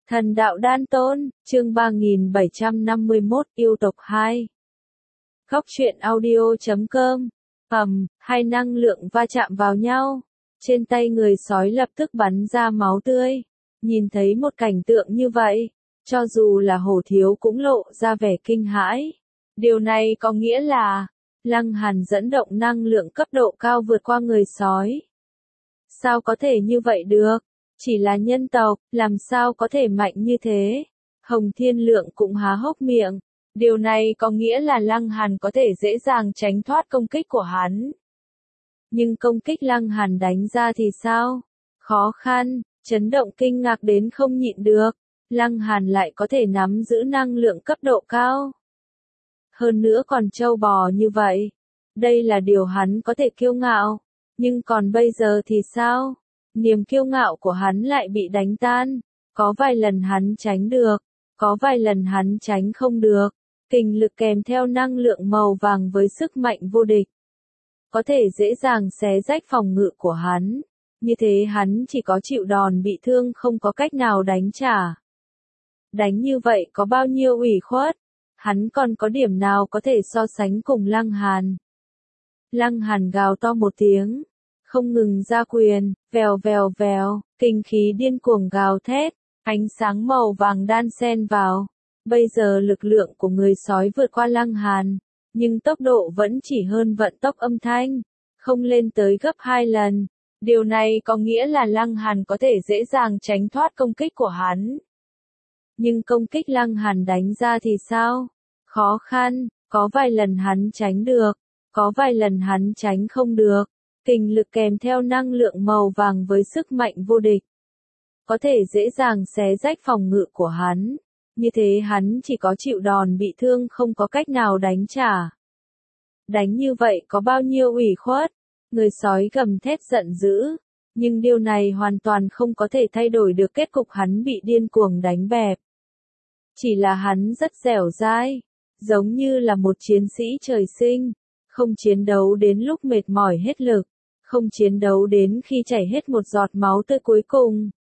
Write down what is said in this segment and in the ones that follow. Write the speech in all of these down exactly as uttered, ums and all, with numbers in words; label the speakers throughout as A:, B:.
A: Thần đạo đan tôn, chương ba nghìn bảy trăm năm mươi mốt, yêu tộc hai. Góc truyện audio chấm com. Ầm, hai năng lượng va chạm vào nhau. Trên tay người sói lập tức bắn ra máu tươi. Nhìn thấy một cảnh tượng như vậy, cho dù là Hổ Thiếu cũng lộ ra vẻ kinh hãi. Điều này có nghĩa là, Lăng Hàn dẫn động năng lượng cấp độ cao vượt qua người sói. Sao có thể như vậy được? Chỉ là nhân tộc, làm sao có thể mạnh như thế? Hồng Thiên Lượng cũng há hốc miệng. Điều này có nghĩa là Lăng Hàn có thể dễ dàng tránh thoát công kích của hắn. Nhưng công kích Lăng Hàn đánh ra thì sao? Khó khăn, chấn động kinh ngạc đến không nhịn được. Lăng Hàn lại có thể nắm giữ năng lượng cấp độ cao. Hơn nữa còn trâu bò như vậy. Đây là điều hắn có thể kiêu ngạo. Nhưng còn bây giờ thì sao? Niềm kiêu ngạo của hắn lại bị đánh tan. Có vài lần hắn tránh được. Có vài lần hắn tránh không được. Kình lực kèm theo năng lượng màu vàng với sức mạnh vô địch. Có thể dễ dàng xé rách phòng ngự của hắn. Như thế hắn chỉ có chịu đòn bị thương không có cách nào đánh trả. Đánh như vậy có bao nhiêu ủy khuất. Hắn còn có điểm nào có thể so sánh cùng Lăng Hàn. Lăng Hàn gào to một tiếng. Không ngừng ra quyền, vèo vèo vèo, kinh khí điên cuồng gào thét, ánh sáng màu vàng đan xen vào. Bây giờ lực lượng của người sói vượt qua Lăng Hàn, nhưng tốc độ vẫn chỉ hơn vận tốc âm thanh, không lên tới gấp hai lần. Điều này có nghĩa là Lăng Hàn có thể dễ dàng tránh thoát công kích của hắn. Nhưng công kích Lăng Hàn đánh ra thì sao? Khó khăn, có vài lần hắn tránh được, có vài lần hắn tránh không được. Kình lực kèm theo năng lượng màu vàng với sức mạnh vô địch. Có thể dễ dàng xé rách phòng ngự của hắn. Như thế hắn chỉ có chịu đòn bị thương không có cách nào đánh trả. Đánh như vậy có bao nhiêu ủy khuất. Người sói gầm thét giận dữ. Nhưng điều này hoàn toàn không có thể thay đổi được kết cục hắn bị điên cuồng đánh bẹp. Chỉ là hắn rất dẻo dai. Giống như là một chiến sĩ trời sinh. Không chiến đấu đến lúc mệt mỏi hết lực. Không chiến đấu đến khi chảy hết một giọt máu tươi cuối cùng.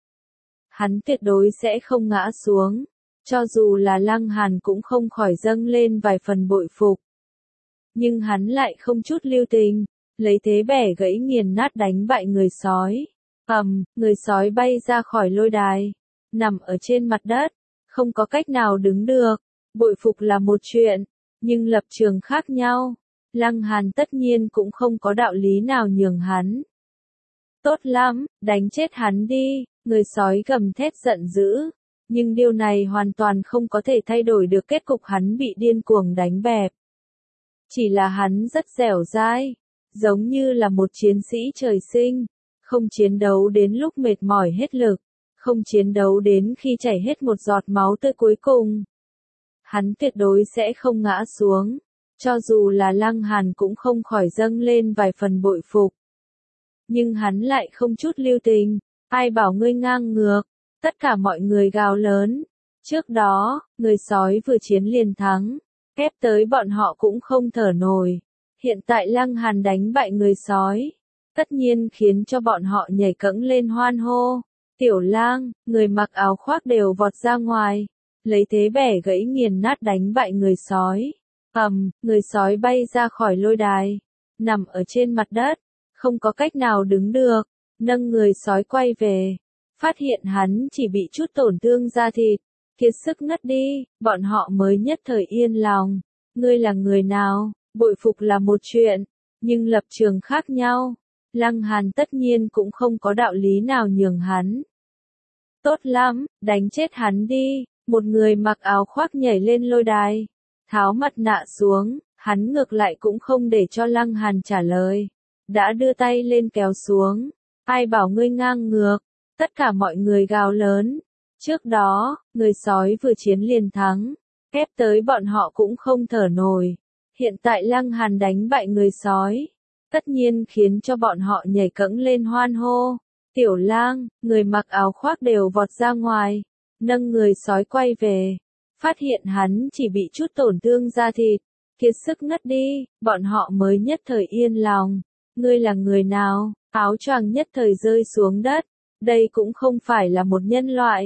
A: Hắn tuyệt đối sẽ không ngã xuống. Cho dù là Lăng Hàn cũng không khỏi dâng lên vài phần bội phục. Nhưng hắn lại không chút lưu tình. Lấy thế bẻ gãy nghiền nát đánh bại người sói. Ầm, người sói bay ra khỏi lôi đài. Nằm ở trên mặt đất. Không có cách nào đứng được. Bội phục là một chuyện. Nhưng lập trường khác nhau. Lăng Hàn tất nhiên cũng không có đạo lý nào nhường hắn. Tốt lắm, đánh chết hắn đi, người sói gầm thét giận dữ. Nhưng điều này hoàn toàn không có thể thay đổi được kết cục hắn bị điên cuồng đánh bẹp. Chỉ là hắn rất dẻo dai, giống như là một chiến sĩ trời sinh. Không chiến đấu đến lúc mệt mỏi hết lực. Không chiến đấu đến khi chảy hết một giọt máu tươi cuối cùng. Hắn tuyệt đối sẽ không ngã xuống. Cho dù là Lăng Hàn cũng không khỏi dâng lên vài phần bội phục. Nhưng hắn lại không chút lưu tình. Ai bảo ngươi ngang ngược. Tất cả mọi người gào lớn. Trước đó, người sói vừa chiến liền thắng. Ép tới bọn họ cũng không thở nổi. Hiện tại Lăng Hàn đánh bại người sói. Tất nhiên khiến cho bọn họ nhảy cẫng lên hoan hô. Tiểu Lang, người mặc áo khoác đều vọt ra ngoài. Lấy thế bẻ gãy nghiền nát đánh bại người sói. Ầm, người sói bay ra khỏi lôi đài, nằm ở trên mặt đất, không có cách nào đứng được, nâng người sói quay về, phát hiện hắn chỉ bị chút tổn thương da thịt, kiệt sức ngất đi, bọn họ mới nhất thời yên lòng. Ngươi là người nào? Bội phục là một chuyện, nhưng lập trường khác nhau. Lăng Hàn tất nhiên cũng không có đạo lý nào nhường hắn. Tốt lắm, đánh chết hắn đi, một người mặc áo khoác nhảy lên lôi đài. Tháo mặt nạ xuống, hắn ngược lại cũng không để cho Lăng Hàn trả lời. Đã đưa tay lên kéo xuống. Ai bảo ngươi ngang ngược? Tất cả mọi người gào lớn. Trước đó, người sói vừa chiến liền thắng. Ép tới bọn họ cũng không thở nổi. Hiện tại Lăng Hàn đánh bại người sói. Tất nhiên khiến cho bọn họ nhảy cẫng lên hoan hô. Tiểu Lang, người mặc áo khoác đều vọt ra ngoài. Nâng người sói quay về. Phát hiện hắn chỉ bị chút tổn thương da thịt, kiệt sức ngất đi, bọn họ mới nhất thời yên lòng. Ngươi là người nào? Áo choàng nhất thời rơi xuống đất. Đây cũng không phải là một nhân loại.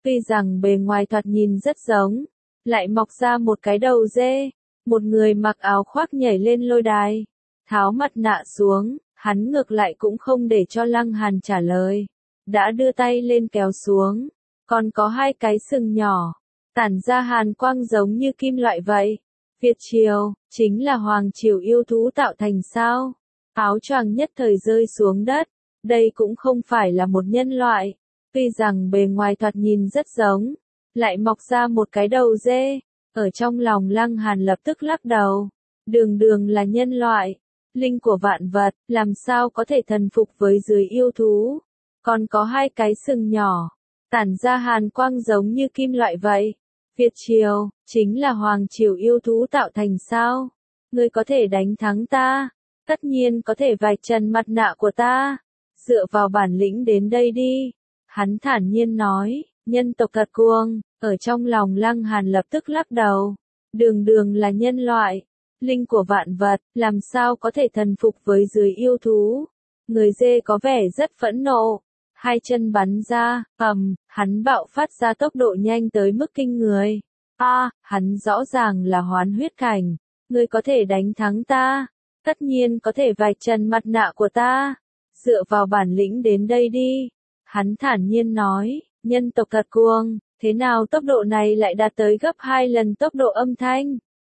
A: Tuy rằng bề ngoài thoạt nhìn rất giống, lại mọc ra một cái đầu dê. Một người mặc áo khoác nhảy lên lôi đài, tháo mặt nạ xuống, hắn ngược lại cũng không để cho Lăng Hàn trả lời. Đã đưa tay lên kéo xuống, còn có hai cái sừng nhỏ, tản ra hàn quang giống như kim loại vậy. Việt triều, chính là hoàng triều yêu thú tạo thành sao? Áo choàng nhất thời rơi xuống đất, đây cũng không phải là một nhân loại. Tuy rằng bề ngoài thoạt nhìn rất giống, lại mọc ra một cái đầu dê. Ở trong lòng Lăng Hàn lập tức lắc đầu. Đường đường là nhân loại, linh của vạn vật, làm sao có thể thần phục với dưới yêu thú. Còn có hai cái sừng nhỏ, tản ra hàn quang giống như kim loại vậy. Việt triều, chính là hoàng triều yêu thú tạo thành sao? Ngươi có thể đánh thắng ta, tất nhiên có thể vạch trần mặt nạ của ta. Dựa vào bản lĩnh đến đây đi. Hắn thản nhiên nói, nhân tộc thật cuồng. Ở trong lòng Lăng Hàn lập tức lắc đầu. Đường đường là nhân loại, linh của vạn vật, làm sao có thể thần phục với dưới yêu thú. Người dê có vẻ rất phẫn nộ. Hai chân bắn ra, ầm, hắn bạo phát ra tốc độ nhanh tới mức kinh người. A, à, hắn rõ ràng là hoán huyết cảnh. Ngươi có thể đánh thắng ta, tất nhiên có thể vạch trần mặt nạ của ta. Dựa vào bản lĩnh đến đây đi. Hắn thản nhiên nói, nhân tộc thật cuồng, thế nào tốc độ này lại đạt tới gấp hai lần tốc độ âm thanh.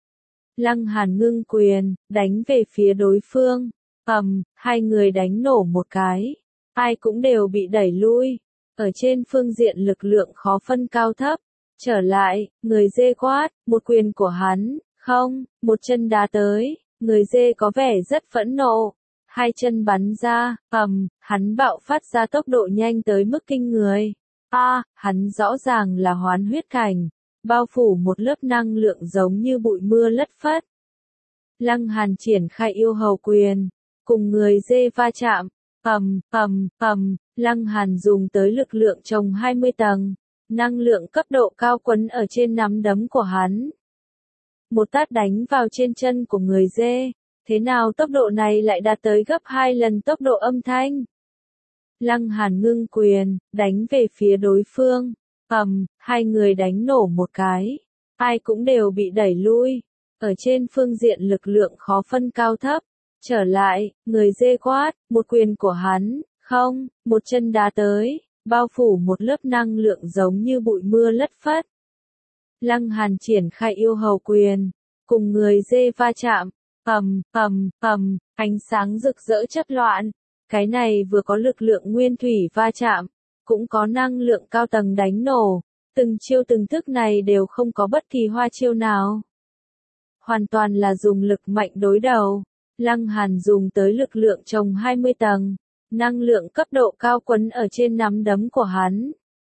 A: Lăng Hàn ngưng quyền, đánh về phía đối phương. Ầm, hai người đánh nổ một cái. Ai cũng đều bị đẩy lui. Ở trên phương diện lực lượng khó phân cao thấp. Trở lại, người dê quát, một quyền của hắn, không, một chân đá tới. Người dê có vẻ rất phẫn nộ. Hai chân bắn ra, ầm, hắn bạo phát ra tốc độ nhanh tới mức kinh người. A, à, hắn rõ ràng là hoán huyết cảnh, bao phủ một lớp năng lượng giống như bụi mưa lất phất. Lăng Hàn triển khai yêu hầu quyền, cùng người dê va chạm, ầm, ầm, ầm, Lăng Hàn dùng tới lực lượng trồng hai mươi tầng, năng lượng cấp độ cao quấn ở trên nắm đấm của hắn. Một tát đánh vào trên chân của người dê, thế nào tốc độ này lại đạt tới gấp hai lần tốc độ âm thanh. Lăng Hàn ngưng quyền, đánh về phía đối phương. Ầm, hai người đánh nổ một cái. Ai cũng đều bị đẩy lui. Ở trên phương diện lực lượng khó phân cao thấp. Trở lại, người dê quát, một quyền của hắn, không, một chân đá tới, bao phủ một lớp năng lượng giống như bụi mưa lất phất. Lăng Hàn triển khai yêu hầu quyền, cùng người dê va chạm. Ầm, ầm, ầm, ánh sáng rực rỡ chất loạn. Cái này vừa có lực lượng nguyên thủy va chạm, cũng có năng lượng cao tầng đánh nổ. Từng chiêu từng thức này đều không có bất kỳ hoa chiêu nào. Hoàn toàn là dùng lực mạnh đối đầu. Lăng Hàn dùng tới lực lượng trồng hai mươi tầng. Năng lượng cấp độ cao quấn ở trên nắm đấm của hắn.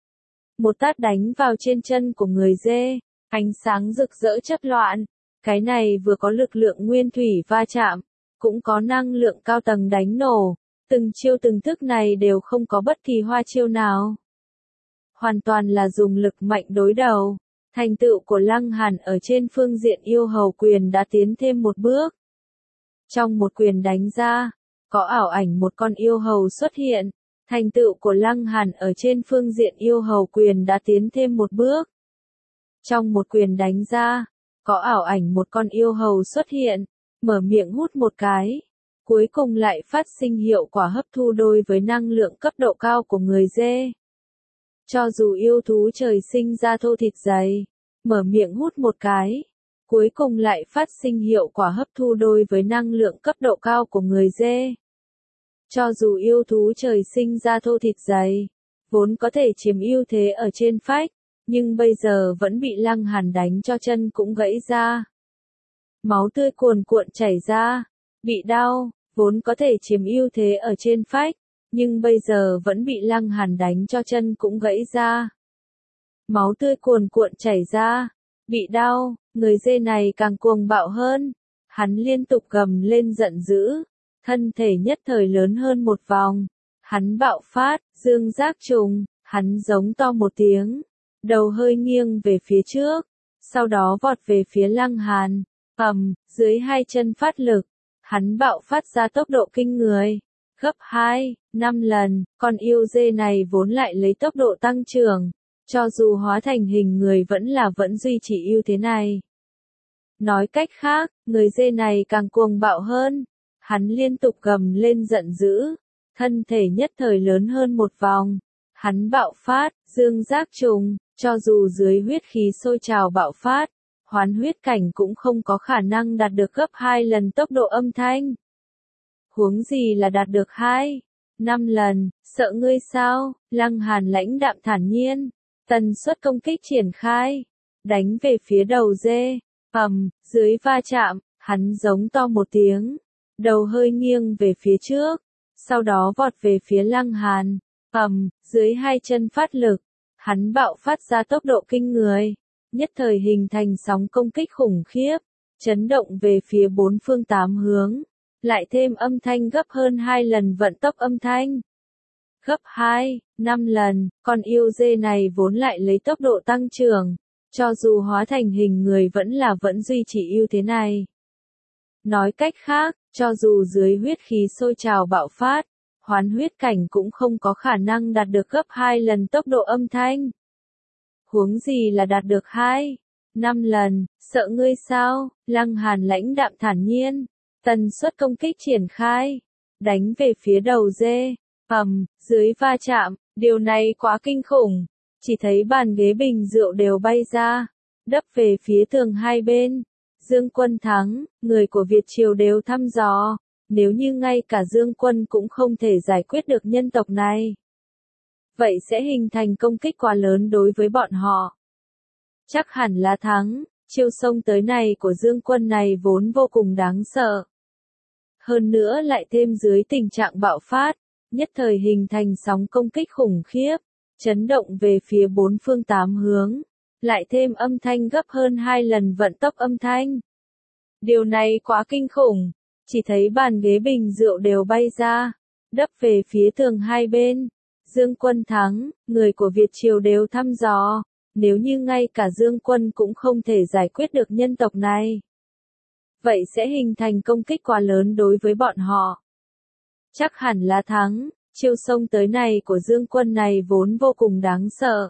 A: Một tát đánh vào trên chân của người dê. Ánh sáng rực rỡ chất loạn. Cái này vừa có lực lượng nguyên thủy va chạm, cũng có năng lượng cao tầng đánh nổ. Từng chiêu từng thức này đều không có bất kỳ hoa chiêu nào. Hoàn toàn là dùng lực mạnh đối đầu. Thành tựu của Lăng Hàn ở trên phương diện yêu hầu quyền đã tiến thêm một bước. Trong một quyền đánh ra, có ảo ảnh một con yêu hầu xuất hiện. Thành tựu của Lăng Hàn ở trên phương diện yêu hầu quyền đã tiến thêm một bước. Trong một quyền đánh ra, có ảo ảnh một con yêu hầu xuất hiện, mở miệng hút một cái. Cuối cùng lại phát sinh hiệu quả hấp thu đôi với năng lượng cấp độ cao của người dê. Cho dù yêu thú trời sinh ra thô thịt dày, mở miệng hút một cái. Cuối cùng lại phát sinh hiệu quả hấp thu đôi với năng lượng cấp độ cao của người dê. Cho dù yêu thú trời sinh ra thô thịt dày, vốn có thể chiếm ưu thế ở trên phách, nhưng bây giờ vẫn bị Lăng Hàn đánh cho chân cũng gãy ra. Máu tươi cuồn cuộn chảy ra, bị đau, vốn có thể chiếm ưu thế ở trên phách, nhưng bây giờ vẫn bị Lăng Hàn đánh cho chân cũng gãy ra. Máu tươi cuồn cuộn chảy ra, bị đau, người dê này càng cuồng bạo hơn. Hắn liên tục gầm lên giận dữ, thân thể nhất thời lớn hơn một vòng. Hắn bạo phát, dương giác trùng, hắn giống to một tiếng, đầu hơi nghiêng về phía trước, sau đó vọt về phía Lăng Hàn. Ầm, dưới hai chân phát lực, hắn bạo phát ra tốc độ kinh người, gấp hai, năm lần. Con yêu dê này vốn lại lấy tốc độ tăng trưởng, cho dù hóa thành hình người vẫn là vẫn duy trì ưu thế này. Nói cách khác, người dê này càng cuồng bạo hơn. Hắn liên tục gầm lên giận dữ, thân thể nhất thời lớn hơn một vòng. Hắn bạo phát, dương giác trùng, cho dù dưới huyết khí sôi trào bạo phát, hoán huyết cảnh cũng không có khả năng đạt được gấp hai lần tốc độ âm thanh. Huống gì là đạt được hai, năm lần, sợ ngươi sao? Lăng Hàn lãnh đạm thản nhiên, tần suất công kích triển khai, đánh về phía đầu dê, ầm, dưới va chạm, hắn giống to một tiếng, đầu hơi nghiêng về phía trước, sau đó vọt về phía Lăng Hàn, ầm, dưới hai chân phát lực, hắn bạo phát ra tốc độ kinh người, nhất thời hình thành sóng công kích khủng khiếp, chấn động về phía bốn phương tám hướng, lại thêm âm thanh gấp hơn hai lần vận tốc âm thanh. Gấp hai, năm lần, con yêu dê này vốn lại lấy tốc độ tăng trưởng, cho dù hóa thành hình người vẫn là vẫn duy trì ưu thế này. Nói cách khác, cho dù dưới huyết khí sôi trào bạo phát, hoán huyết cảnh cũng không có khả năng đạt được gấp hai lần tốc độ âm thanh. Huống gì là đạt được hai, năm lần, sợ ngươi sao? Lăng Hàn lãnh đạm thản nhiên, tần suất công kích triển khai, đánh về phía đầu dê, ầm, dưới va chạm, điều này quá kinh khủng, chỉ thấy bàn ghế bình rượu đều bay ra, đập về phía tường hai bên. Dương Quân thắng, người của Việt Triều đều thăm dò, nếu như ngay cả Dương Quân cũng không thể giải quyết được nhân tộc này, vậy sẽ hình thành công kích quá lớn đối với bọn họ. Chắc hẳn là thắng, chiêu xông tới này của Dương Quân này vốn vô cùng đáng sợ. Hơn nữa lại thêm dưới tình trạng bạo phát, nhất thời hình thành sóng công kích khủng khiếp, chấn động về phía bốn phương tám hướng, lại thêm âm thanh gấp hơn hai lần vận tốc âm thanh. Điều này quá kinh khủng, chỉ thấy bàn ghế bình rượu đều bay ra, đập về phía tường hai bên. Dương Quân thắng, người của Việt Triều đều thăm dò, nếu như ngay cả Dương Quân cũng không thể giải quyết được nhân tộc này, vậy sẽ hình thành công kích quá lớn đối với bọn họ. Chắc hẳn là thắng, chiêu xông tới này của Dương Quân này vốn vô cùng đáng sợ.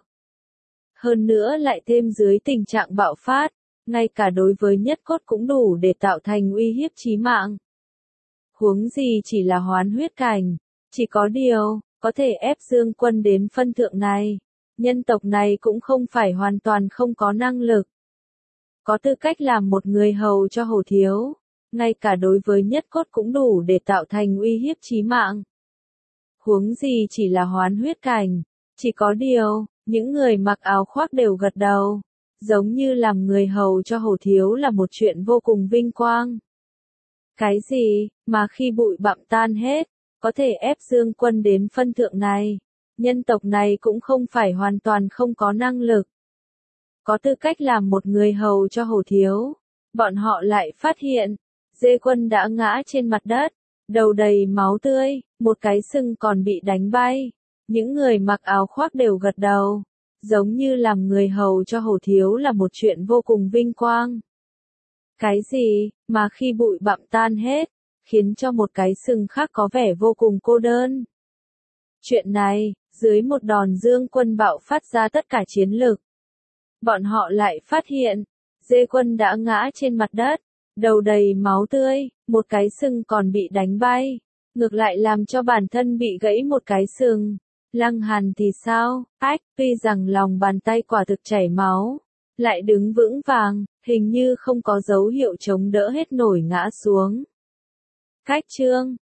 A: Hơn nữa lại thêm dưới tình trạng bạo phát, ngay cả đối với nhất cốt cũng đủ để tạo thành uy hiếp chí mạng. Huống gì chỉ là hoán huyết cảnh, chỉ có điều, có thể ép Dương Quân đến phân thượng này, nhân tộc này cũng không phải hoàn toàn không có năng lực. Có tư cách làm một người hầu cho Hổ Thiếu, ngay cả đối với nhất cốt cũng đủ để tạo thành uy hiếp chí mạng. Huống gì chỉ là hoán huyết cảnh, chỉ có điều, những người mặc áo khoác đều gật đầu, giống như làm người hầu cho Hổ Thiếu là một chuyện vô cùng vinh quang. Cái gì, mà khi bụi bặm tan hết, có thể ép Dương Quân đến phân thượng này, nhân tộc này cũng không phải hoàn toàn không có năng lực. Có tư cách làm một người hầu cho Hổ Thiếu, bọn họ lại phát hiện, Dê Quân đã ngã trên mặt đất, đầu đầy máu tươi, một cái sừng còn bị đánh bay. Những người mặc áo khoác đều gật đầu, giống như làm người hầu cho Hổ Thiếu là một chuyện vô cùng vinh quang. Cái gì, mà khi bụi bặm tan hết, khiến cho một cái sừng khác có vẻ vô cùng cô đơn. Chuyện này, dưới một đòn Dương Quân bạo phát ra tất cả chiến lực. Bọn họ lại phát hiện, Dê Quân đã ngã trên mặt đất, đầu đầy máu tươi, một cái sừng còn bị đánh bay, ngược lại làm cho bản thân bị gãy một cái sừng. Lăng Hàn thì sao? Ách, tuy rằng lòng bàn tay quả thực chảy máu, lại đứng vững vàng, hình như không có dấu hiệu chống đỡ hết nổi ngã xuống. Cách chương